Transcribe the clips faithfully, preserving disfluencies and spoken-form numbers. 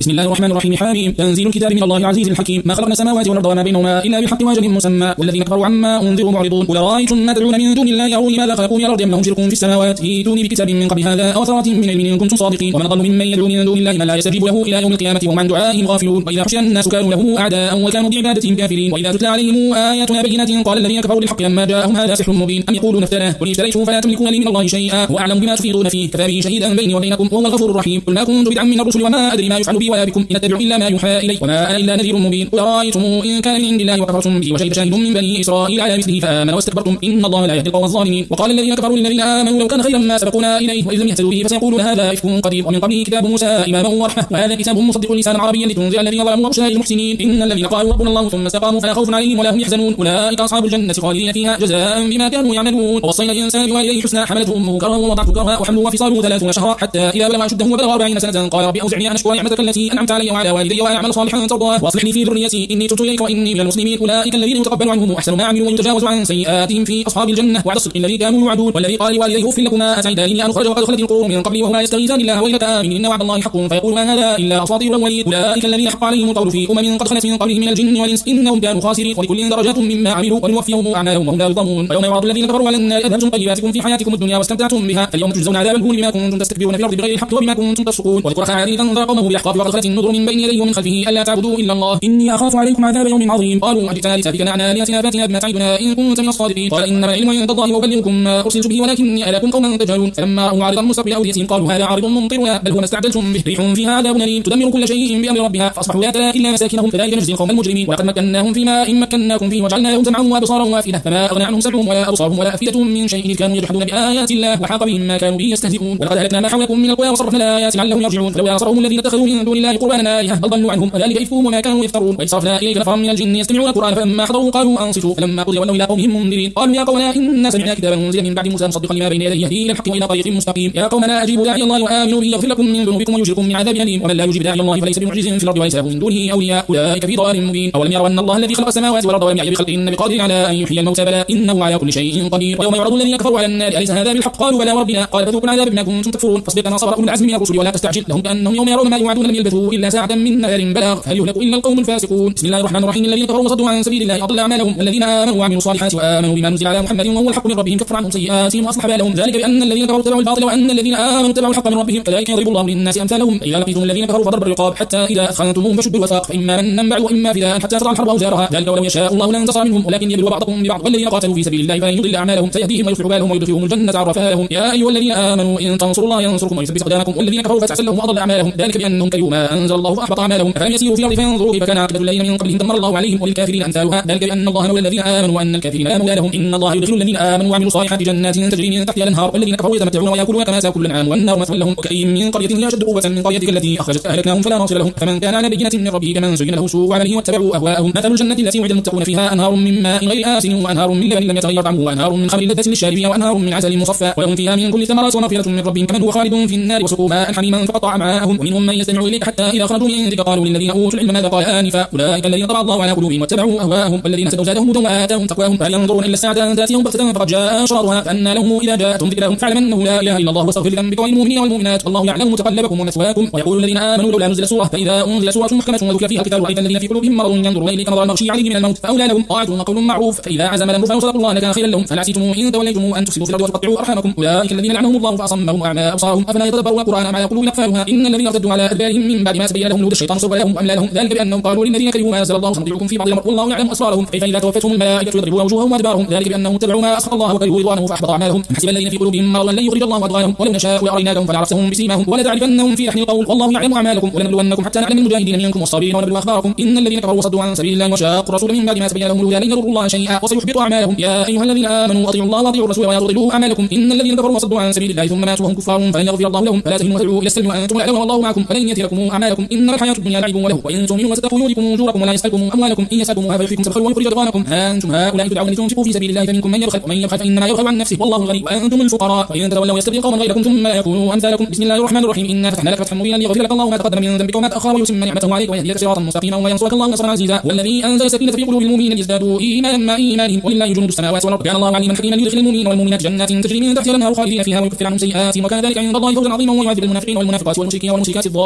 بسم الله الرحمن الرحيم. حاميم. تنزيل الكتاب من الله العزيز الحكيم. ما خلقنا السماوات والأرض وما بينهما إلا بالحق وأجل مسمى والذين كفروا عما أنذروا معرضون. قل أرأيتم ما تدعون من دون الله أروني ماذا خلقوا من الأرض أم لهم شرك في السماوات ائتوني بكتاب من قبل هذا أو أثرة من علم إن كنتم صادقين. ومن أضل ممن يدعو من دون الله من لا يستجيب له إلى يوم القيامة وهم عن دعائهم غافلون. وإذا حشر الناس كانوا له أعداء وكانوا بعبادتهم كافرين. وإذا تتلى عليهم آياتنا بينات قال الذين كفروا للحق لما جاءهم هذا سحر مبين أم يقولون افتراه قل اشتريته فلا تملكون لي من الله شيئا وأعلم بما تفيضون فيه كفى به شهيدا بيني وبينكم وهو الغفور الرحيم. قل ما كنت بدعا من الرسل وما أدري ما يفعل بي ولا بكم إن أتبع إلا ما يوحى إلي وما أنا إلا نذير مبين. قل أرأيتم إن كان من عند الله وكفرتم به وشهد شاهد من بني إسرائيل على مثله فآمن واستكبرتم إن الله لا يهدي القوم الظالمين. وقال الذين كفروا للذين آمنوا لو كان خيرا ما سبقونا إليه وإذ لم يهتدوا به فسيقولون هذا إفك قدير ومن قبله كتاب موسى إماما ورحمة وهذا كتاب مصدق لسانا عربيا لتنذر الذين ظلموا وبشرى للمحسنين. إن الذين قالوا ربنا الله ثم استقاموا فلا خوف عليهم ولا هم يحزنون أولئك أصحاب الجنة خالدين فيها جزاء بما كانوا يعملون. ووصينا الإنسان بوالديه حسنا حملته أمه كرها ووضعته كرها وحمله وفصاله ثلاثون شهرا حتى إذا بلغ أشده وبلغ أربعين سنة قال ربي أوزعني أن أشكر نعمتك التي أنعمت علي وعلى والدي وأن أعمل صالحا ترضاه وأصلح لي في ذريتي إني تبت إليك وإني من المسلمين. أولئك الذين يتقبل عنهم أحسن ما عملوا ويتجاوز عن سيئاتهم في أصحاب الجنة وعد الصدق الذي كانوا يوعدون. والذي قال لوالديه أف لكما أتعدانني أن أخرج وقد خلت القرون من قبلي وهما يستغيثان الله ويلك آمن إن وعد الله حق فيقول ما هذا إلا أساطير الأولين. أولئك الذين حق عليهم القول في أمم قد خلت من قبلهم من الجن والإنس إنهم كانوا خاسرين ولكل درجات مما عملوا ولنوفيهم أعمالهم وهم لا يظلمون. ويوم يعرض الذين كفروا على النار أذهبتم طيباتكم في حياتكم الدنيا واستمتعتم بها فاليوم تجزون عذاب الهون بما كنتم تستكبرون في الأرض بغير الحق وبما كنتم تفسقون. واذكر أخا عاد إذ أنذر قومه بالأحقاف وقد خلت النذر من بين يديه ومن خلفه ألا تعبدوا إلا الله إني أخاف عليكم عذاب يوم عظيم. قالوا أجئتنا لتأفكنا عن آلهتنا فأتنا بما تعدنا إن كنت من الصادقين. قال إنما العلم عند الله وأبلغكم ما أرسلت به ولكني أراكم قوما تجهلون. فلما رأوا عارضا مستقبل أوديتهم قالوا هذا عارض ممطرنا بل هو ما استعجلتم به ريح فيها عذاب أليم تدمر كل شيء بأمر ربها فأصبحوا لا ترى إلا مساكنهم كذلك نجزي القوم المجرمين. ولقد مكناهم فيما إن مكناكم فيه وجعلنا لهم سمعا وأبصارا وأفئدة فما أغنى عنهم سمعهم ولا أبصارهم ولا أفئدتهم من شيء إذ كانوا يجحدون بآيات الله وحاق بهم ما كانوا به يستهزئون. ولقد أهلكنا ما حولكم من القرى وصرفنا الآيات لعلهم يرجعون. فلولا نصرهم الذين اتخذوا من دون الله قربانا آلهة بل ضلوا عنهم وذلك إفكهم وما كانوا يفترون. وإذ صرفنا إليك نفرا من الجن يستمعون القرآن فلما حضروا قالوا أنصتوا فلما قضي ولوا إلى قومهم منذرين قالوا يا قومنا إنا سمعنا كتابا أنزل من بعد موسى مصدقا لما بين يديه يهدي إلى الحق وإلى طريق مستقيم. يا قومنا أجيبوا داعي الله وآمنوا به يغفر لكم من ذنوبكم ويجركم من عذاب أليم ومن لا يجيب داعي الله فليس بمعجز في الأرض وليس له من دونه أولياء أولئك في ضلال مبين. أولم يروا أن الله الذي خلق السماوات والأرض ولم يعي بخلقهن بقادر على أن يحيي الموتى بلى إنه على كل شيء قدير. ويوم يعرض الذين كفروا على النار أليس هذا بالحق قالوا بلى وربنا قال فذوقوا العذاب بما كنتم تكفرون. فاصبر كما صبر أولو العزم من الرسل ولا تستعجل لهم كأنهم يوم يرون ما يوعدون لم يلبثوا إلا ساعة من نهار بلاغ هل يهلك إلا القوم الفاسقون. بسم الله الرحمن الرحيم. الذين كفروا وصدوا عن سبيل الله أضل أعمالهم والذين آمنوا وعملوا الصالحات وآمنوا بما نزل على محمد وهو الحق من ربهم كفر عنهم سيئاتهم وأصلح بالهم ذلك بأن الذين كفروا اتبعوا الباطل وأن الذين آمنوا اتبعوا الحق من ربهم كذلك يضرب الله للناس أمثالهم. إذا لقيتم الذين كفروا فضرب الرقاب حتى إذا أثخنتموهم فشدوا الوثاق فإما منا بعد وإما فداء حتى تضع الحرب أوزارها ذلك ولو يشاء الله لانتصر منهم ولكن يبلو بعضكم ببعض والذين قاتلوا في سبيل الله فلن يضل أعمالهم سيهديهم ويصلح بالهم ويدخلهم الجنة عرفها لهم. يا أيها الذين آمنوا إن تنصروا الله ينصركم ويثبت أقدامكم والذين كفروا فتعسل لهم وأضل أعمالهم ذلك بأنهم كرهوا ما أنزل الله فأحبط أعمالهم أفلم يسيروا في الأرض فينظروا كيف كان عاقبة الذين من قبلهم دمر الله عليهم وللكافرين أمثالها ذلك بأن الله مولى الذين آمنوا وأن الكافرين لا مولى لهم. إن الله يدخل الذين آمنوا وعملوا الصالحات جنات تجري من تحتها الأنهار والذين كفروا يتمتعون ويأكلون كما تأكل الأنعام والنار مثوى لهم. وكأي من قرية هي أشد قوة من قريتك التي أخرجت أهلكناهم فلا ناصر لهم. فمن كان على بينة من ربه كمن زين له سوء عمله واتبعوا أهواءهم مثل الجنة التي وعد المتقون فيها أنهار من ماء غير آسن وأنهار من لبن لم يتغير طعمه وأنهار من خمر لذة للشاربين وأنهار من عسل مصفى ولهم فيها من كل الثمرات ومغفرة من ربهم كمن هو خالد في النار وسقوا ماء حميما فقطع أمعاءهم. ومنهم من يستمع إليك حتى إذا خرجوا من عندك قالوا للذين أوتوا العلم ماذا قال آنفا أولئك الذين طبع الله على قلوبهم واتبعوا أهواءهم والذين اهتدوا زادهم هدى وآتاهم تقواهم فهل ينظرون إلا الساعة أن تأتيهم بغتة فقد جاء أشراطها فأنى لهم إذا جاءتهم ذكرهم فاعلم أنه لا إله إلا الله واستغفر لذنبك وللمؤمنين والمؤمنات والله يعلم متقلبكم ومثواكم. ويقول الذين آمنوا لولا نزل سورة فإذا أنزل سورة محكمة وذكر فيها القتال رأيت الذين في قلوبهم مرض ينظرون إليك نظر المغشي عليه من الموت فأولى لهم طاعة وقول معروف فإذا عزم الأمر فصدقوا الله لكان خيرا لهم. فلعسيتم إن توليتم أن تفسدوا في الأرض وتقطعوا أرحامكم أولئك الذين لعنهم الله فأصمهم وأعمى أبصارهم أفلا يتدبرون القرآن أم على قلوب أقفالها. إن الذين ارتدوا على أدبارهم من بعد ما تبين لهم هدى الشيطان سول لهم وأملى لهم ذلك بأنهم قالوا للذين كرهوا ما أنزل الله سنطيعكم في بعض الأمر والله يعلم أسرارهم كيف إذا توفتهم الملائكة يضربون وجوههم وأدبارهم ذلك بأنهم اتبعوا ما أسخط الله وكرهوا رضوانه فأحبط أعمالهم. حسب الذين في قلوبهم مرض لن يخرج الله أضغانهم ولو نشاء لأريناكهم فلعرفتهم بسيماهم ولتعرفنهم في لحن القول والله يعلم أعمالكم ولنبلونكم حتى نعلم المجاهدين منكم والصابرين ونبلو أخباركم. إن الذين كفروا وصدوا عن سبيل الله وشاقوا الرسول من بعد ما تبين لهم الهدى لن يضروا الله شيئا وسيحبط أعمالهم. يا أيها الذين آمنوا أطيعوا الله وأطيعوا الرسول ولا تضلوا أعمالكم. إن الذين كفروا وصدوا عن سبيل الله ثم ماتوا وهم كفار فلن يغفر الله لهم فلا تهنوا وتدعوا إلى السلم وأنتم الأعلون والله معكم ولن يتركم أعمالكم. إن الحياة الدنيا لعب وله وإن تؤمنوا وتتقوا يؤتكم أجوركم ولا يسألكم أموالكم إن يسألكموها فيحفكم تبخلوا ويخرج أضغانكم. أنتم هؤلاء تدعون لتنفقوا في سبيل الله فمنكم من يبخل ومن يبخل فإنما يبخل عن نفسه والله الغني وأنتم الفقراء وإن تتولوا يستبدل قوما غيركم ثم يكونوا أمثالكم. بسم الله الرحمن الرحيم. إنا فتحنا لك فتحا مبينا ليغفر لك الله ما تقدم من ذنبك وما تأخر ويتم نعمته عليك ويهديك صراطا مستقيما وينصرك الله نصرا عزيزا. والذي أنزل السكينة في قلوب المؤمنين ليزدادوا إيمانا مع إيمانهم ولله جنود السماوات والأرض كان الله عليما حكيما ليدخل المؤمنين والمؤمنات جنات تجري من تحتها الأنهار خالدين فيها ويكفر عنهم سيئاتهم وكان ذلك عند الله فوزا عظيما ويعذب المنافقين والمنافقات والمشركين والمشركات الظانين بالله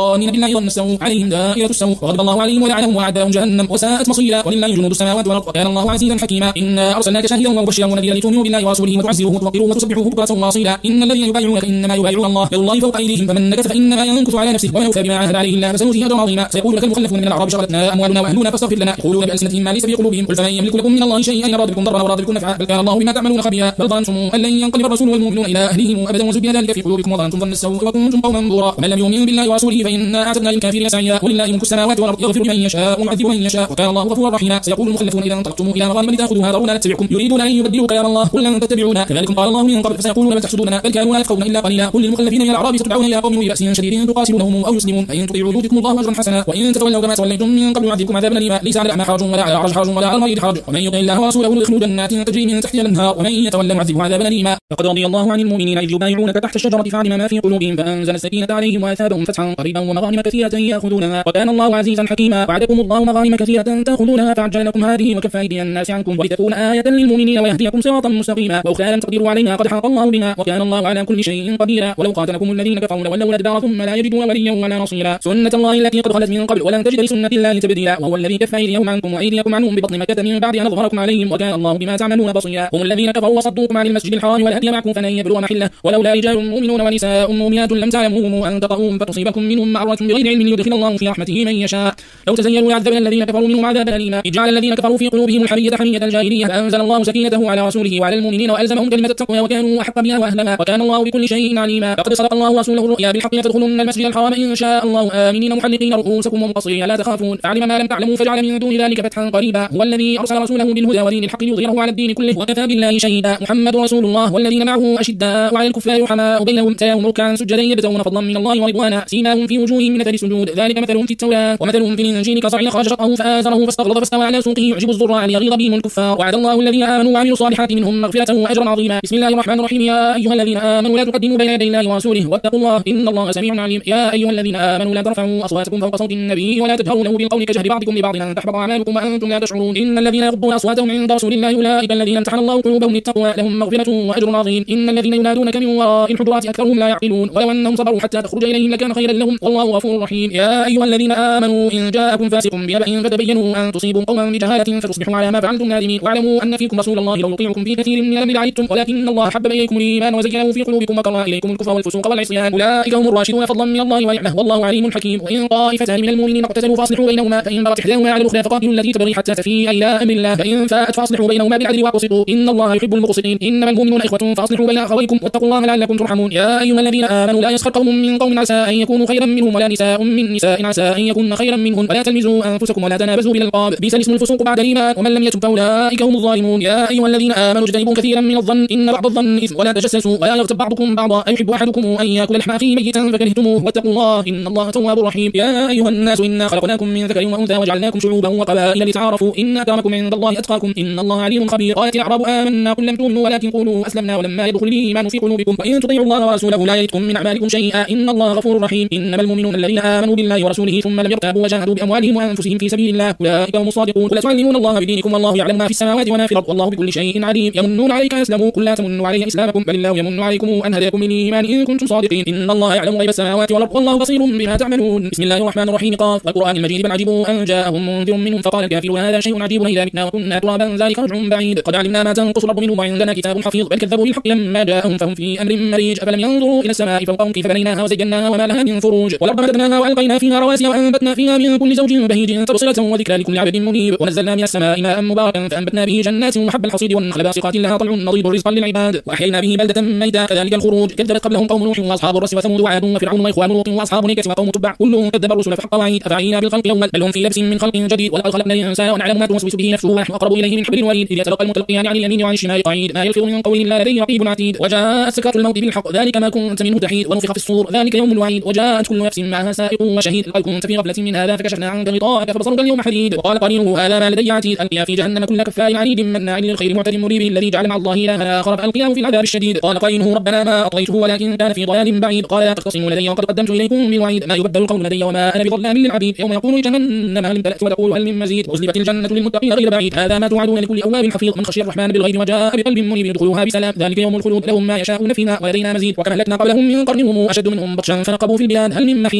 بالله ظن السوء عليهم دائرة السوء وغضب الله عليهم ولعنهم وأعد لهم جهنم وساءت مصيرا ولله جنود السماوات والأرض وكان الله عزيزا حكيما إنا أرسلناك شاهدا ومبشرا ونذيرا لتؤمنوا بالله ورسوله وتعزروه وتوقروه وتسبحوه بكرة وأصيلا إن الذين يبايعونك إنما يبايعون الله يد الله فوق أيديهم فمن نكث فإنما ينكث على نفسه وما يوفى بما عاهد عليه الله فسنؤتيه أجرا عظيما سيقول لك المخلفون من الأعراب شغلتنا أموالنا وأهلنا فاستغفر لنا يقولون بألسنتهم ما ليس في قلوبهم قل فمن يملك لكم من الله شيئا يراد بكم ضرا وراد بكم نفعا بل كان الله بما تعملون خبيرا بل ظننتم أن لن ينقلب الرسول والمؤمنون إلى أهليهم أبدا وزين ذلك في قلوبكم وظننتم ظن السوء وكنتم قوما بورا ومن لم يؤمن بالله ورسوله فإنا أعتدنا للكافرين سعيرا ولله ملك السماوات والأرض يغفر لمن يشاء ويعذب من يشاء وكان الله غفورا رحيما سيقول المخلفون إذا انطلقتم إلى مغانم لتأخذوها ذرونا نتبعكم يريدون أن يبدلوا كلام الله قل لن تتبعونا كذلك قال الله من قبل فسيقولون بل تحسدوننا بل كانوا لا يفقهون إلا قليلا قل للمخلفين إلى الأعراب تدعون إلى قوم ذي بأس شديد تقاتلونهم أو يسلمون فإن تطيعوا يؤتكم الله أجرا حسنا وإن تتولوا كما توليتم من قبل يعذبكم عذابا أليما ليس على الأعمى حرج ولا على الأعرج حرج ولا على المريض حرج ومن يطع الله ورسوله يدخل جنات تجري من تحتها الأنهار ومن يتولى يعذبه عذابا أليما لقد رضي الله عن المؤمنين إذ يبايعونك تحت الشجرة فعلم ما في قلوبهم فأنزل السكينة عليهم وأثابهم فتحا قريبا ومغانم كثيرة يأخذونها وكان الله عزيزا حكيما وعدكم الله مغانم كثيرة تأخذونها فعجل لكم هذه وكف أيدي الناس عنكم ولتكون آية للمؤمنين ويهديكم صراطا مستقيما وأخرى لم تقدروا عليها قد حاط الله بها وكان الله على كل شيء قديرا ولو قاتلكم الذين كفروا لولوا الأدبار ثم لا يجدون وليا ولا نصيرا سنة الله التي قد خلت من قبل ولن تجد لسنة الله تبديلا وهو الذي كف أيديهم عنكم وأيديكم عنهم ببطن مكة من بعد أن أظهركم عليهم وكان الله بما تعملون بصيرا هم الذين كفروا وصدوكم عن المسجد الحرام والهدي معكم فلن يبلغ محله ولولا رجال مؤمنون ونساء مؤمنات لم تعلموهم أن تطؤوهم فتصيبكم منهم معرة بغير علم يدخل الله في رحمته من يشاء لو تزينوا يعذبن الذين كفروا منهم عذابا أليما اجعل الذين كفروا في قلوبهم الحمية حمية الجاهلية فأنزل الله سكينته على رسوله وعلى المؤمنين وألزمهم كلمة التقوى وكانوا أحق بها وأهلها وكان الله بكل شيء عليما لقد صدق الله رسوله الرؤيا بالحق لتدخلن المسجد الحرام إن شاء الله آمنين محلقين رؤوسكم ومقصرين لا تخافون فعلم ما لم تعلموا فجعل من دون ذلك فتحا قريبا هو الذي أرسل رسوله بالهدى ودين الحق ليظهره على الدين كله وكفى بالله شهيدا محمد رسول الله والذين معه أشداء وعلى الكفار رحماء بينهم تراهم ركعا سجدا يبتغون فضلا من الله ورضوانا سيماهم في وجوههم من أثر السجود ذلك مثلهم في التوراة ومثلهم في الإنجيل كزرع أخرج شطأه فآزره فاستغلظ فاستوى على سوقه يعجب الزراع ليغيظ بهم الكفار وعد الله الذين آمنوا وعملوا الصالحات منهم مغفرة وأجرا عظيما بسم الله الرحمن الرحيم يا أيها الذين آمنوا لا تقدموا بين يدي الله ورسوله واتقوا الله إن الله سميع عليم يا أيها الذين آمنوا لا ترفعوا أصواتكم فوق صوت النبي ولا تجهروا له بالقول كجهر بعضكم لبعض أن تحبط أعمالكم وأنتم لا تشعرون إن الذين يغضون أصواتهم عند رسول الله أولئك الذين امتحن الله قلوبهم للتقوى لهم مغفرة وأجر عظيم إن الذين ينادونك من وراء الحجرات أكثرهم لا يعقلون ولو أنهم صبروا حتى تخرج إليهم لكان خيرا لهم والله غفور رحيم يا أيها الذين آمنوا إن جاءكم فاسق بنبأ فتبينوا أن تصيبوا قوما بجهالة فتصبحوا على ما فعلتم نادمين واعلموا أن فيكم رسول الله لو يطيعكم في كثير من الأمر لعنتم ولكن الله حبب إليكم الإيمان وزينه في قلوبكم وكره إليكم الكفر والفسوق والعصيان أولئك هم الراشدون فضلا من الله ونعمه والله عليم حكيم وإن طائفتان من المؤمنين اقتتلوا فاصلحوا بينهما فإن بغت إحداهما على الأخرى فقاتلوا التي تبغي حتى تفيء إلى أمر الله فإن فاءت فاصلحوا بينهما بالعدل واقسطوا إن الله يحب المقسطين إنما المؤمنون إخوة فاصلحوا بين أخويكم واتقوا الله لعلكم ترحمون يا أيها الذين آمنوا لا يسخر قوم من قوم عسى أن يكونوا خيرا منهم ولا نساء من نساء عسى أن يكون خيرا منهن ولا تلمزوا أنفسكم ولا تنابزوا بالألقاب بئس الاسم الفسوق بعد الإيمان ومن لم يتب فأولئك هم الظالمون يا أيها الذين آمنوا اجتنبوا كثيرا من الظن إن بعض الظن إثم ولا تجسسوا ولا يغتب بعضكم بعضا أيحب أحدكم أن يأكل لحم أخيه ميتا فكرهتموه واتقوا الله إن الله تواب رحيم يا أيها الناس إنا خلقناكم من ذكر وأنثى وجعلناكم شعوبا وقبائل لتعارفوا إن أكرمكم عند الله أتقاكم إن الله عليم خبير قالت الأعراب آمنا قل لم تؤمنوا ولكن قولوا أسلمنا ولما يدخل الإيمان في قلوبكم وإن تطيعوا الله ورسوله لا يلدكم من أعمالكم شيئا إن الله غفور رحيم إنما المؤمنون الذين آمنوا بالله ورسوله ثم لم يرتابوا وجاهدوا بأموالهم وأنفسهم في سبيل الله أولئك هم الصادقون ولا تعلمون الله بدينكم والله يعلم ما في السماوات وما في الأرض والله بكل شيء عليم يمنون عليك أن أسلموا قل لا تمنوا علي إسلامكم بل الله يمن عليكم أن هداكم للإيمان إن كنتم صادقين إن الله يعلم غيب السماوات والأرض والله بصير بما تعملون بسم الله الرحمن الرحيم قاف والقرآن المجيد بل عجبوا أن جاءهم منذر منهم فقال الكافرون هذا شيء عجيب إذا متنا وكنا ترابا ذلك رجع بعيد قد علمنا ما تنقص الأرض منهم وعندنا كتاب حفيظ بل كذبوا بالحق لما جاءهم فهم في أمر مريج أفلم ينظروا إلى السماء فوقهم كيف بنيناها وزيناها وما لها من فروج والأرض مددناها وألقينا فيها رواسي وأنبتنا فيها من كل زوج بهيج تبصرة وذكرى لكل عبد منيب ونزلنا من السماء ماء مباركا فأنبتنا به جنات وحب الحصيد والنخل باسقات لها طلع نضيد رزقا للعباد وأحيينا به بلدة ميتا كذلك الخروج كذبت قبلهم قوم نوح وأصحاب الرس وثمود وعاد وفرعون وإخوان لوط وأصحاب نيكة وقوم تبع كلهم كذب الرسل فحق وعيد أفعينا بالخلق يوما بل هم في لبس من خلق جديد ولقد خلقنا الإنسان ونعلم ما توسوس به نفسه ونحن أقرب إليه من حبل الوريد إذ يتلقى المتلقيان عن اليمين وعن الشمال قعيد ما يلفظ من قول إلا لديه رقيب عتيد وجاءت سكرة الموت بالحق ذلك ما كنت منه تحيد ونفخ في الصور ذلك يوم الوعيد وجاءت كل نفس معها سائق وشهيد لقد كنت في غفلة من هذا فكشفنا عنك غطاءك فبصرك اليوم حديد وقال قرينه هذا ما لدي عتيد ألقيا في جهنم كل كفار عنيد مناع للخير معتد مريب الذي جعل مع الله إلها آخر فألقياه في العذاب الشديد قال قرينه ربنا ما أطغيته ولكن كان في ضلال بعيد قال لا تختصموا لدي وقد قدمت إليكم بالوعيد ما يبدل القول لدي وما أنا بظلام للعبيد يوم يقول جهنم هل امتلأت وتقول هل من مزيد وأزلفت الجنة للمتقين غير بعيد هذا ما توعدون لكل أواب حفيظ من خشي الرحمن بالغيب وجاء بقلب منيب يدخلوها بسلام ذلك يوم الخلود لهم ما يشاءون فيها ولدينا مزيد وكما أهلكنا قبلهم من قرن هم أشد منهم بطشا فنقبوا في البلاد هل من محيص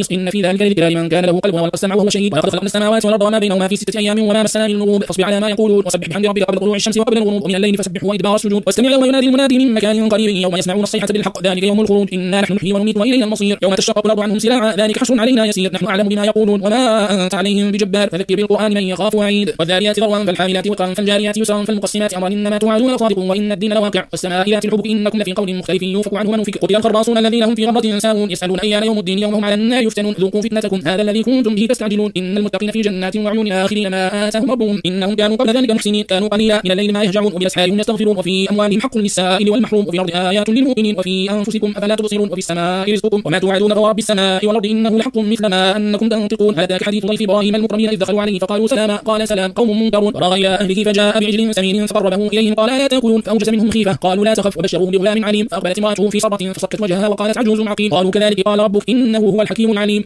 القدس إن في ذلك لذكرى لمن كان له قلب والقى السمع وهو شهيد. ولقد خلقنا السماوات والأرض وما بينهما في ستة أيام وما مسنا من لغوب فاصبر على ما يقولون وسبح بحمد ربك قبل طلوع الشمس وقبل الغروب ومن الليل فسبح وإدبار السجود واستمع يوم ينادي المنادي من مكان قريب يوم يسمعون الصيحة بالحق ذلك يوم الخروج إنا نحن نحيي ونميت وإلينا المصير يوم تشقق الأرض عنهم سراعا ذلك حشر علينا يسير نحن أعلم بما يقولون وما أنت عليهم بجبار فذكر بالقرآن من يخاف وعيد والذاريات ذروا فالحاملات وقرا فالجاريات يسرا فالمقسمات أمرا إنما توعدون لصادق وإن الدين لواقع والسماء ذات الحبك إنكم لفي قول مختلف يوفك عنه من فك قتل الخراصون الذين هم في غمرة ساهون يسألون أيان يوم الدين يوم هم على النار يفتنون ذوقوا فتنتكم هذا الذي كنتم به تستعجلون إن المتقين في جنات وعيون آخرين ما آتاهم ربهم إنهم كانوا قبل ذلك محسنين كانوا قليلا من الليل ما يهجعون وبالأسحار هم يستغفرون وفي أموالهم حق للسائل والمحروم وفي الأرض آيات للمؤمنين وفي أنفسكم أفلا تبصرون وفي السماء رزقكم وما توعدون فرب السماء والأرض إنه لحق مثل ما أنكم تنطقون هل أتاك حديث ضيف إبراهيم المكرمين إذ دخلوا عليه فقالوا سلاما قال سلام قوم منكرون فراغ إلى أهله فجاء بعجل سمين فقربه إليهم قال لا تأكلون فأوجس منهم خيفة قالوا لا تخف وبشروه بغلام عليم فأقبلت امرأته في صرة فصكت وجهها وقالت عجوز عقيم قالوا كذلك قال ربك إنه هو الحكيم العليم